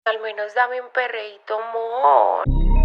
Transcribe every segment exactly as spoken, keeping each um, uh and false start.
Al menos dame un perreíto, amor.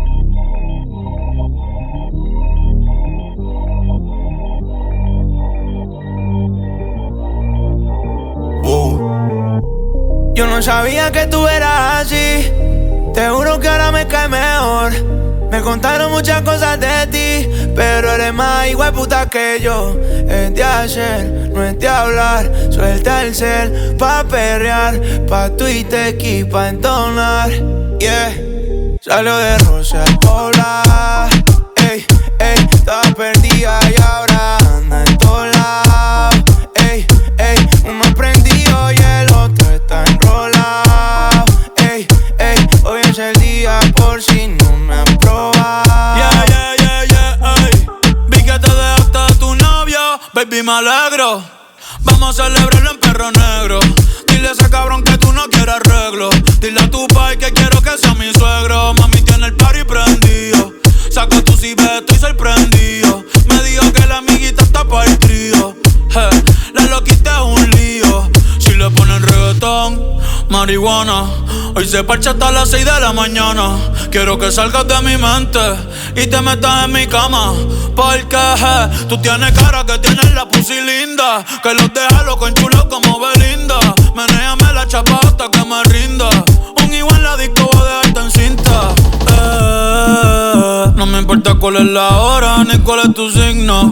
Uh. Yo no sabía que tú eras así. Te juro que ahora me cae mejor. Me contaron muchas cosas de ti, pero eres más igual puta que yo. Es de hacer, no es de hablar. Suelta el cel pa' perrear, pa' Twitter y pa' entonar. Yeah, salió de Rosa al Pobla. Ey, ey, estaba perdida y ahora anda en todos lados. Ey, ey, uno prendido y el otro está enrolado. Ey, ey, hoy es el día por si no me han probado. Yeah, yeah, yeah, yeah, ey. Vi que te dejaste de tu novio, baby, me alegro. Vamos a celebrarlo en perro negro. Dile a ese cabrón que tú no quieres arreglo. Dile a tu pai que quiero que sea mi suegro. Mami tiene el party prendido. Saca tu cibe, estoy sorprendido. Me dijo que la amiguita está para el trío. Hey, la loquita es un lío. Si le ponen reggaetón, marihuana, hoy se parcha hasta las seis de la mañana. Quiero que salgas de mi mente y te metas en mi cama. Porque hey, tú tienes cara que tienes la pussy linda, que los deja loco enchulo como Belinda. Menéame la chapa hasta que me rinda. Un igual en la disco voy a dejarte en cinta. Eh, no me importa cuál es la hora ni cuál es tu signo.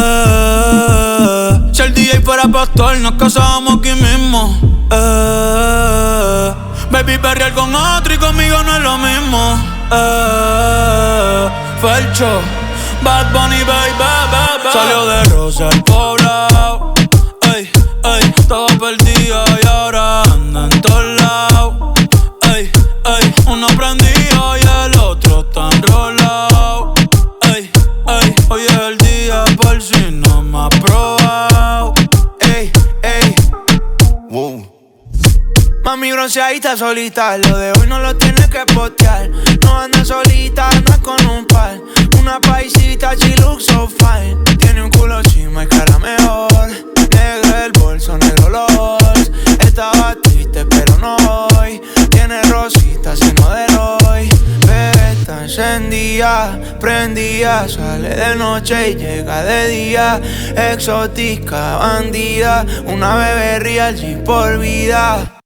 Eh, si el D J fuera pastor nos casábamos aquí mismo. Eh, baby, perrear con otro y conmigo no es lo mismo. Eh, Felcho, Bad Bunny, baby, baby. Salió de Rosa al Poblado. Ey, ey, estaba perdida y ahora anda en todos lados. Ey, ey, uno prendido y el otro está enrolado. Ey, ey, hoy es el día por si no me has probado. Ey, ey, wow. Mami bronceadita solita, lo de hoy no lo tienes que postear. No anda solita, anda con un par. Una paisita, she looks so fine. Tiene un culo chima y cara mejor. Negro el bolso, negro los. Estaba triste pero no hoy. Tiene rositas sino de Roy. Bebé está encendida, prendida. Sale de noche y llega de día. Exótica, bandida. Una bebé real G por vida.